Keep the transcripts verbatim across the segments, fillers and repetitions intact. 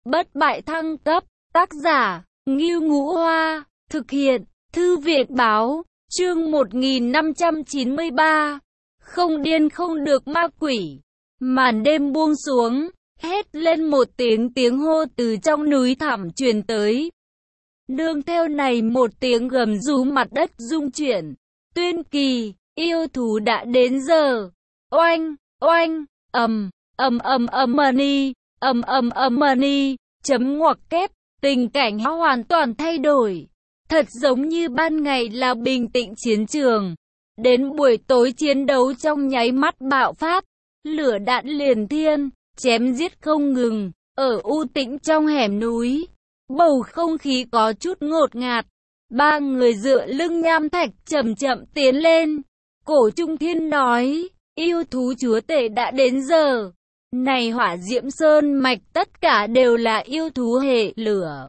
bất bại thăng cấp, tác giả, Ngưu Ngũ Hoa, thực hiện, Thư viện Báo, chương một nghìn năm trăm chín mươi ba, không điên không được ma quỷ. Màn đêm buông xuống, hét lên một tiếng tiếng hô từ trong núi thẳm truyền tới. Nương theo này một tiếng gầm rú, mặt đất rung chuyển. Tuyên kỳ, yêu thú đã đến giờ. Oanh, oanh, ầm, ầm ầm ầm mani, ầm ầm ầm mani, chấm ngoặc kép, tình cảnh hoàn toàn thay đổi. Thật giống như ban ngày là bình tĩnh chiến trường. Đến buổi tối chiến đấu trong nháy mắt bạo phát, lửa đạn liền thiên, chém giết không ngừng. Ở u tĩnh trong hẻm núi, bầu không khí có chút ngột ngạt. Ba người dựa lưng nham thạch chậm chậm tiến lên. Cổ Trung Thiên nói, yêu thú chúa tể đã đến giờ. Này Hỏa Diễm Sơn mạch tất cả đều là yêu thú hệ lửa.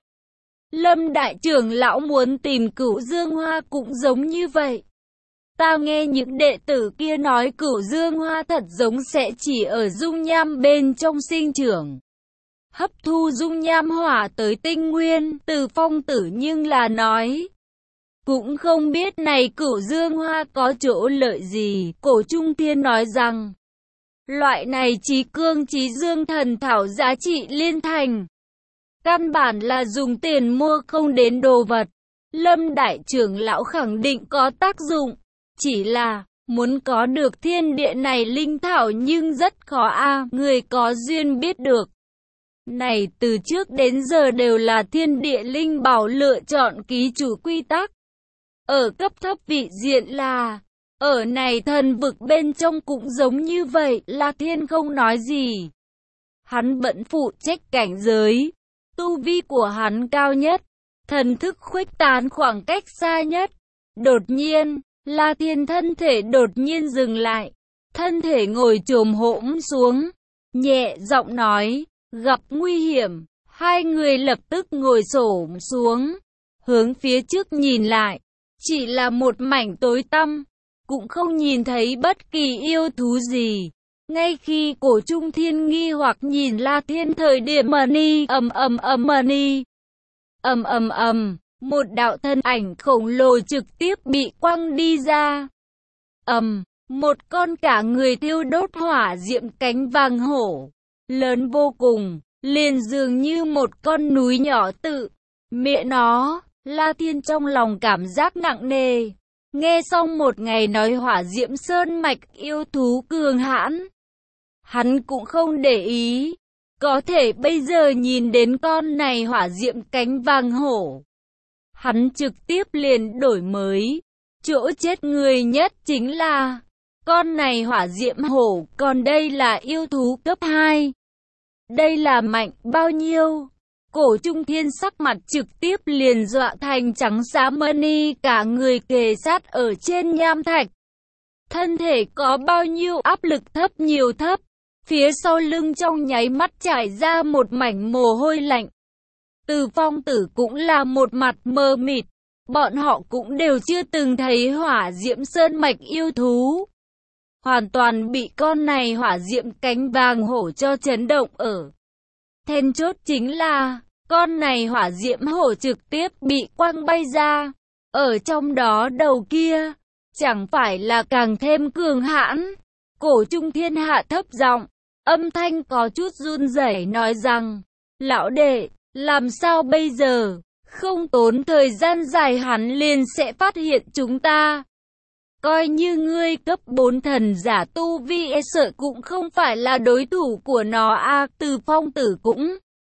Lâm đại trưởng lão muốn tìm Cửu Dương Hoa cũng giống như vậy. Ta nghe những đệ tử kia nói Cửu Dương Hoa thật giống sẽ chỉ ở dung nham bên trong sinh trưởng. Hấp thu dung nham hỏa tới tinh nguyên. Từ Phong tử nhưng là nói, cũng không biết này Cửu Dương Hoa có chỗ lợi gì. Cổ Trung Thiên nói rằng, loại này trí cương trí dương thần thảo giá trị liên thành. Căn bản là dùng tiền mua không đến đồ vật. Lâm đại trưởng lão khẳng định có tác dụng. Chỉ là, muốn có được thiên địa này linh thảo nhưng rất khó a, người có duyên biết được. Này từ trước đến giờ đều là thiên địa linh bảo lựa chọn ký chủ quy tắc. Ở cấp thấp vị diện là, ở này thần vực bên trong cũng giống như vậy. La Thiên không nói gì. Hắn vẫn phụ trách cảnh giới. Tu vi của hắn cao nhất, thần thức khuếch tán khoảng cách xa nhất. Đột nhiên, La Thiên thân thể đột nhiên dừng lại. Thân thể ngồi chồm hổm xuống, nhẹ giọng nói, gặp nguy hiểm. Hai người lập tức ngồi xổm xuống, hướng phía trước nhìn lại. Chỉ là một mảnh tối tăm, cũng không nhìn thấy bất kỳ yêu thú gì. Ngay khi Cổ Trung Thiên nghi hoặc nhìn La Thiên thời điểm mani, ầm ầm ầm mani, ầm ầm ầm, một đạo thân ảnh khổng lồ trực tiếp bị quăng đi ra. Ầm, một con cả người thiêu đốt hỏa diệm cánh vàng hổ, lớn vô cùng, liền dường như một con núi nhỏ tự. Mẹ nó, La Thiên trong lòng cảm giác nặng nề. Nghe xong một ngày nói Hỏa Diễm Sơn mạch yêu thú cường hãn, hắn cũng không để ý. Có thể bây giờ nhìn đến con này hỏa diệm cánh vàng hổ, hắn trực tiếp liền đổi mới. Chỗ chết người nhất chính là con này hỏa diệm hổ, còn đây là yêu thú cấp hai. Đây là mạnh bao nhiêu? Cổ Trung Thiên sắc mặt trực tiếp liền dọa thành trắng xám mani, cả người kề sát ở trên nham thạch. Thân thể có bao nhiêu áp lực thấp nhiều thấp. Phía sau lưng trong nháy mắt trải ra một mảnh mồ hôi lạnh. Từ Phong tử cũng là một mặt mờ mịt. Bọn họ cũng đều chưa từng thấy Hỏa Diễm Sơn mạch yêu thú. Hoàn toàn bị con này hỏa diệm cánh vàng hổ cho chấn động ở. Then chốt chính là, con này hỏa diệm hổ trực tiếp bị quăng bay ra. Ở trong đó đầu kia, chẳng phải là càng thêm cường hãn. Cổ Trung Thiên hạ thấp giọng, âm thanh có chút run rẩy nói rằng, lão đệ, làm sao bây giờ? Không tốn thời gian dài hắn liền sẽ phát hiện chúng ta. Coi như ngươi cấp bốn thần giả tu vi e sợ cũng không phải là đối thủ của nó a. Từ Phong tử cũng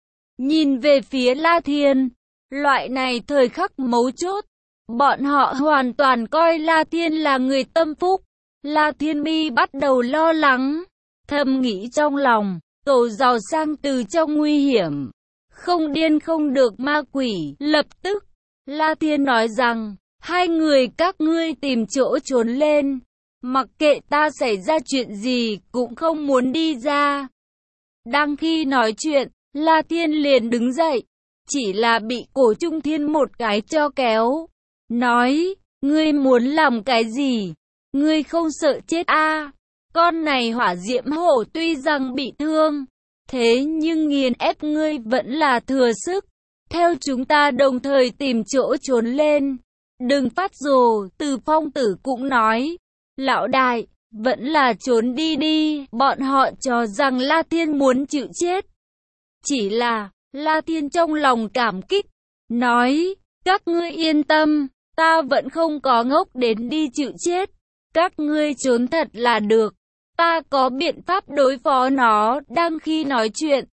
nhìn về phía La Thiên. Loại này thời khắc mấu chốt, bọn họ hoàn toàn coi La Thiên là người tâm phúc. La Thiên mi bắt đầu lo lắng, thầm nghĩ trong lòng, tổ giàu sang từ trong nguy hiểm, không điên không được ma quỷ. Lập tức, La Thiên nói rằng, hai người các ngươi tìm chỗ trốn lên, mặc kệ ta xảy ra chuyện gì cũng không muốn đi ra. Đang khi nói chuyện, La Thiên liền đứng dậy, chỉ là bị Cổ Trung Thiên một cái cho kéo, nói, ngươi muốn làm cái gì? Ngươi không sợ chết a? Con này hỏa diệm hổ tuy rằng bị thương, Thế nhưng nghiền ép ngươi vẫn là thừa sức. Theo chúng ta đồng thời tìm chỗ trốn lên. Đừng phát rồ, Từ Phong Tử cũng nói. Lão đại, vẫn là trốn đi đi, bọn họ cho rằng La Thiên muốn chịu chết. Chỉ là, La Thiên trong lòng cảm kích, nói, các ngươi yên tâm, ta vẫn không có ngốc đến đi chịu chết. Các ngươi trốn thật là được, ta có biện pháp đối phó nó. Đang khi nói chuyện,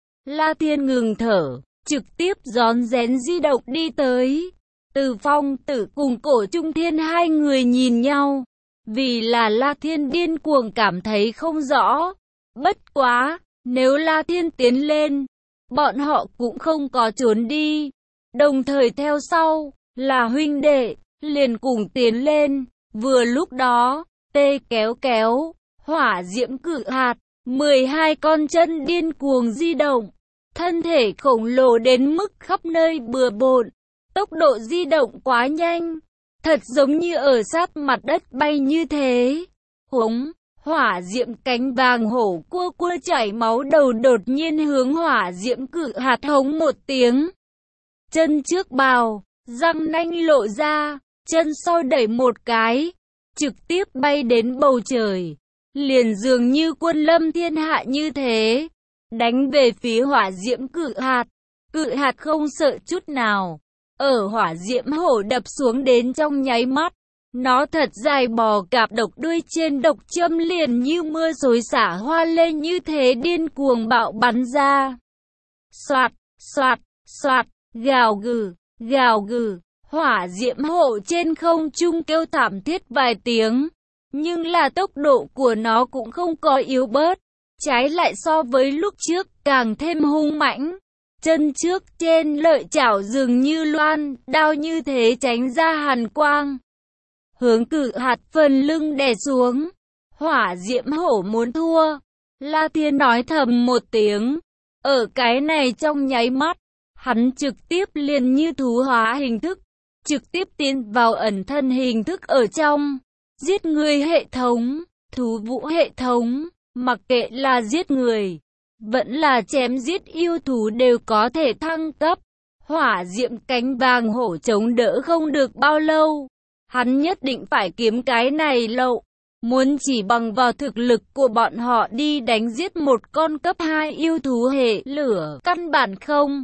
La Thiên ngừng thở, trực tiếp rón rén di động đi tới. Từ Phong Tử cùng Cổ Trung Thiên hai người nhìn nhau, vì là La Thiên điên cuồng cảm thấy không rõ. Bất quá, nếu La Thiên tiến lên, bọn họ cũng không có trốn đi. Đồng thời theo sau, là huynh đệ, liền cùng tiến lên. Vừa lúc đó, tê kéo kéo, hỏa diễm cự hạt, mười hai con chân điên cuồng di động. Thân thể khổng lồ đến mức khắp nơi bừa bộn. Tốc độ di động quá nhanh, thật giống như ở sát mặt đất bay như thế. Hống, hỏa diễm cánh vàng hổ cua cua chảy máu đầu đột nhiên hướng hỏa diễm cự hạt hống một tiếng. Chân trước bào, răng nanh lộ ra, chân sau đẩy một cái, trực tiếp bay đến bầu trời. Liền dường như quân lâm thiên hạ như thế, đánh về phía hỏa diễm cự hạt. Cự hạt không sợ chút nào. Ở hỏa diễm hổ đập xuống đến trong nháy mắt, nó thật dài bò cạp độc đuôi trên độc châm liền như mưa xối xả hoa lên như thế điên cuồng bạo bắn ra. Soạt, soạt, soạt, gào gừ, gào gừ, hỏa diễm hổ trên không trung kêu thảm thiết vài tiếng, nhưng là tốc độ của nó cũng không có yếu bớt, trái lại so với lúc trước càng thêm hung mãnh. Chân trước trên lợi chảo dường như loan, đao như thế tránh ra hàn quang. Hướng cự hạt phần lưng đè xuống. Hỏa diễm hổ muốn thua. La Thiên nói thầm một tiếng. Ở cái này trong nháy mắt, hắn trực tiếp liền như thú hóa hình thức. Trực tiếp tiến vào ẩn thân hình thức ở trong. Giết người hệ thống, thú vũ hệ thống, mặc kệ là giết người, vẫn là chém giết yêu thú đều có thể thăng cấp. Hỏa diễm cánh vàng hổ chống đỡ không được bao lâu. Hắn nhất định phải kiếm cái này lậu. Muốn chỉ bằng vào thực lực của bọn họ đi đánh giết một con cấp hai yêu thú hệ lửa, căn bản không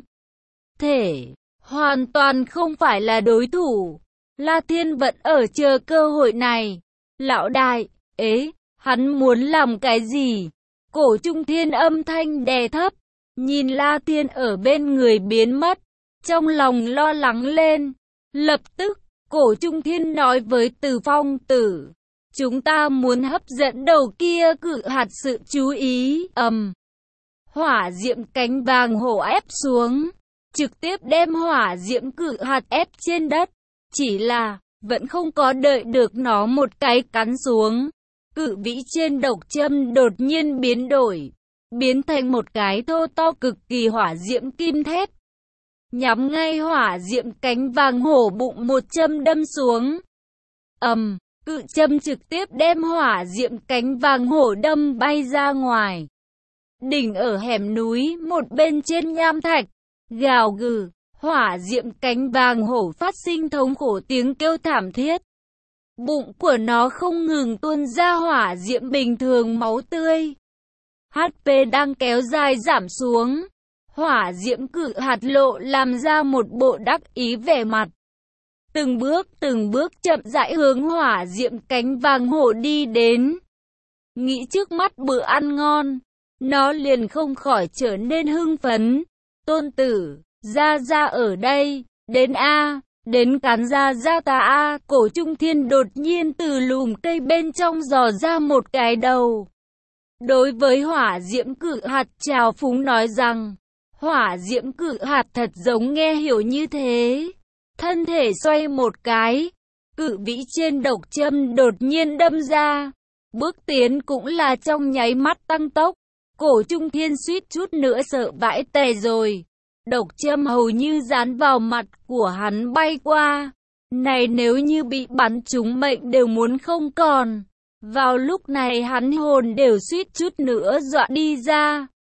thể, hoàn toàn không phải là đối thủ. La Thiên vẫn ở chờ cơ hội này. Lão đại, ế, hắn muốn làm cái gì? Cổ Trung Thiên âm thanh đè thấp, nhìn La Thiên ở bên người biến mất, trong lòng lo lắng lên. Lập tức, Cổ Trung Thiên nói với Từ Phong Tử, chúng ta muốn hấp dẫn đầu kia cự hạt sự chú ý. Ầm, hỏa diễm cánh vàng hổ ép xuống, trực tiếp đem hỏa diễm cự hạt ép trên đất. Chỉ là, vẫn không có đợi được nó một cái cắn xuống. Cự vĩ trên độc châm đột nhiên biến đổi, biến thành một cái thô to cực kỳ hỏa diễm kim thép. Nhắm ngay hỏa diễm cánh vàng hổ bụng một châm đâm xuống. Ầm, um, cự châm trực tiếp đem hỏa diễm cánh vàng hổ đâm bay ra ngoài. Đỉnh ở hẻm núi một bên trên nham thạch, gào gừ, hỏa diễm cánh vàng hổ phát sinh thống khổ tiếng kêu thảm thiết. Bụng của nó không ngừng tuôn ra hỏa diễm bình thường máu tươi. hát pê đang kéo dài giảm xuống. Hỏa diễm cự hạt lộ làm ra một bộ đắc ý vẻ mặt. Từng bước từng bước chậm rãi hướng hỏa diễm cánh vàng hổ đi đến. Nghĩ trước mắt bữa ăn ngon, nó liền không khỏi trở nên hưng phấn. Tôn tử, Gia Gia ở đây, đến a. Đến cắn ra ra ta a. Cổ Trung Thiên đột nhiên từ lùm cây bên trong dò ra một cái đầu. Đối với hỏa diễm cự hạt trào phúng nói rằng, hỏa diễm cự hạt thật giống nghe hiểu như thế. Thân thể xoay một cái, cự vĩ trên độc châm đột nhiên đâm ra. Bước tiến cũng là trong nháy mắt tăng tốc. Cổ Trung Thiên suýt chút nữa sợ vãi tè rồi. Độc châm hầu như dán vào mặt của hắn bay qua. Này nếu như bị bắn trúng mệnh đều muốn không còn. Vào lúc này hắn hồn đều suýt chút nữa dọa đi ra.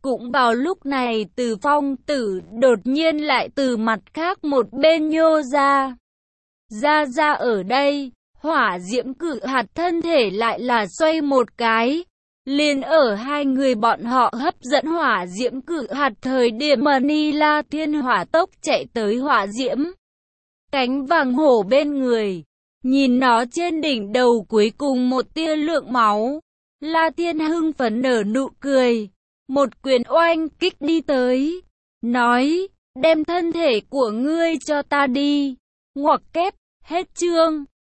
Cũng vào lúc này Từ Phong Tử đột nhiên lại từ mặt khác một bên nhô ra. Ra ra ở đây, hỏa diễm cự hạt thân thể lại là xoay một cái. Liền ở hai người bọn họ hấp dẫn hỏa diễm cự hạt thời điểm Manila Thiên hỏa tốc chạy tới hỏa diễm. Cánh vàng hổ bên người, nhìn nó trên đỉnh đầu cuối cùng một tia lượng máu. La Thiên hưng phấn nở nụ cười, một quyền oanh kích đi tới, nói, đem thân thể của ngươi cho ta đi. Ngoặc kép, hết chương.